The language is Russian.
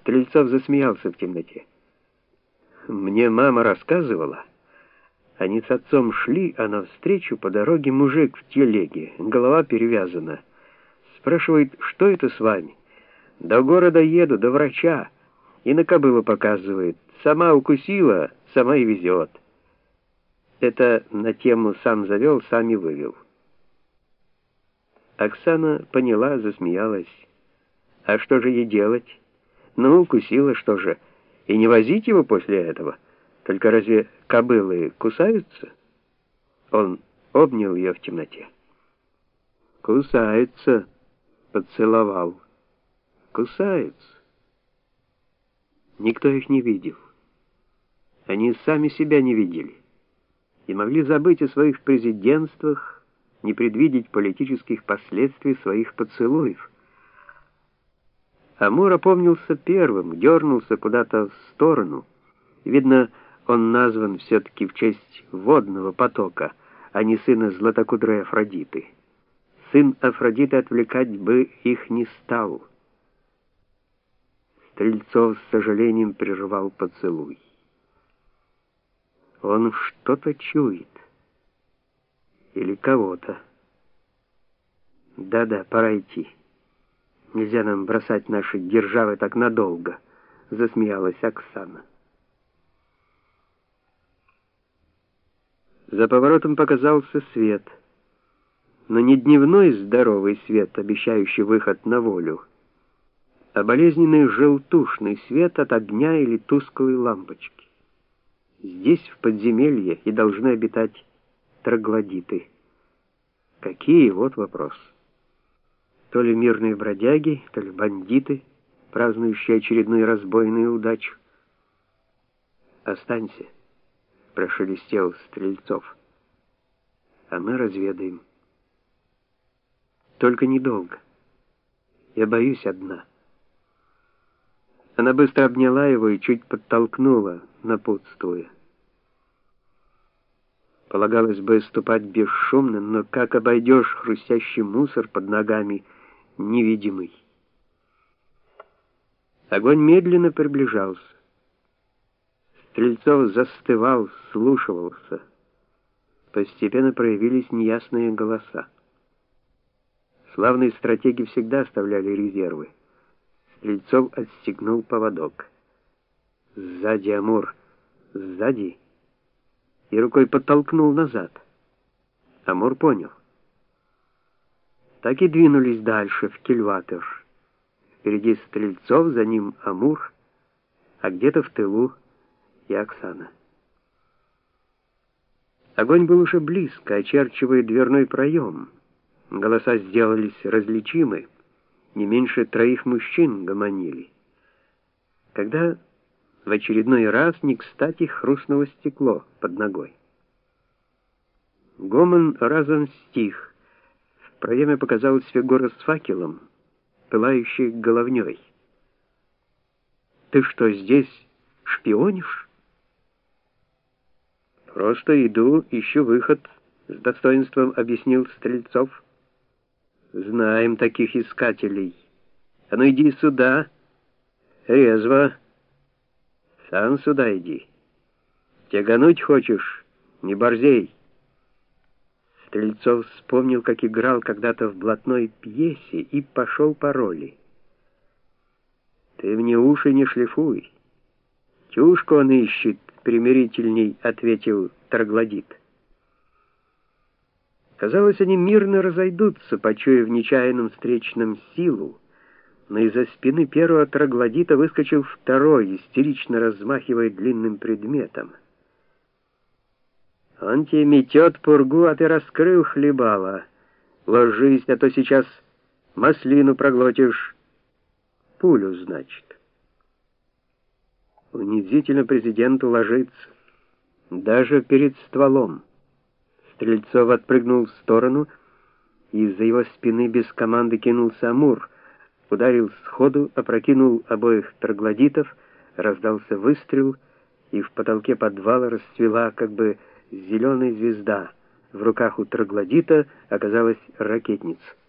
Стрельцов засмеялся в темноте. Мне мама рассказывала, они с отцом шли, а навстречу по дороге мужик в телеге, голова перевязана. Спрашивает, что это с вами? До города еду, до врача. И на кобылу показывает. Сама укусила, сама и везет. Это на тему «сам завел, сам и вывел». Оксана поняла, засмеялась. А что же ей делать? Ну, укусила, что же? И не возить его после этого? Только разве кобылы кусаются? Он обнял ее в темноте. Кусается, поцеловал. Кусаются. Никто их не видел. Они сами себя не видели. И могли забыть о своих президентствах, не предвидеть политических последствий своих поцелуев. Амур опомнился первым, дернулся куда-то в сторону. Видно, он назван все-таки в честь водного потока, а не сына златокудрой Афродиты. Сын Афродиты отвлекать бы их не стал. Стрельцов с сожалением прервал поцелуй. Он что-то чует. Или кого-то. Да-да, пора идти. Нельзя нам бросать наши державы так надолго, засмеялась Оксана. За поворотом показался свет. Но не дневной здоровый свет, обещающий выход на волю, а болезненный желтушный свет от огня или тусклой лампочки. Здесь, в подземелье, и должны обитать троглодиты. Какие? Вот вопрос. То ли мирные бродяги, то ли бандиты, празднующие очередную разбойную удачу. «Останься», — прошелестел Стрельцов. «А мы разведаем. Только недолго. Я боюсь одна». Она быстро обняла его и чуть подтолкнула, напутствуя. Полагалось бы ступать бесшумно, но как обойдешь хрустящий мусор под ногами невидимый? Огонь медленно приближался. Стрельцов застывал, вслушивался. Постепенно проявились неясные голоса. Славные стратеги всегда оставляли резервы. Стрельцов отстегнул поводок. Сзади Амур, сзади, и рукой подтолкнул назад. Амур понял. Так и двинулись дальше, в кильватор. Впереди Стрельцов, за ним Амур, а где-то в тылу и Оксана. Огонь был уже близко, очерчивая дверной проем. Голоса сделались различимы. Не меньше 3 мужчин гомонили. Когда в очередной раз не кстати хрустнуло стекло под ногой. Гомон разом стих. В проеме показалась фигура с факелом, пылающей головней. «Ты что, здесь шпионишь?» «Просто иду, ищу выход», — с достоинством объяснил Стрельцов. «Знаем таких искателей. А ну иди сюда. Резво. Сам сюда иди. Тягануть хочешь? Не борзей». Стрельцов вспомнил, как играл когда-то в блатной пьесе, и пошел по роли. «Ты мне уши не шлифуй. Тюшку он ищет, примирительней», — ответил троглодит. Казалось, они мирно разойдутся, почуяв в нечаянном встречном силу, но из-за спины первого троглодита выскочил второй, истерично размахивая длинным предметом. «Он тебе метет пургу, а ты раскрыл хлебала. Ложись, а то сейчас маслину проглотишь. Пулю, значит». Унизительно президенту ложиться, даже перед стволом. Стрельцов отпрыгнул в сторону, и из-за его спины без команды кинулся Амур, ударил сходу, опрокинул обоих троглодитов, раздался выстрел, и в потолке подвала расцвела как бы зеленая звезда. В руках у троглодита оказалась ракетница.